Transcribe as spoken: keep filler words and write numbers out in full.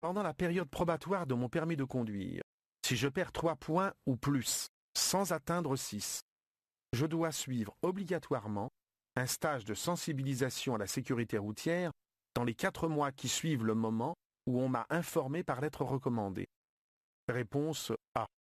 Pendant la période probatoire de mon permis de conduire, si je perds trois points ou plus, sans atteindre six, je dois suivre obligatoirement un stage de sensibilisation à la sécurité routière dans les quatre mois qui suivent le moment où on m'a informé par lettre recommandée. Réponse A.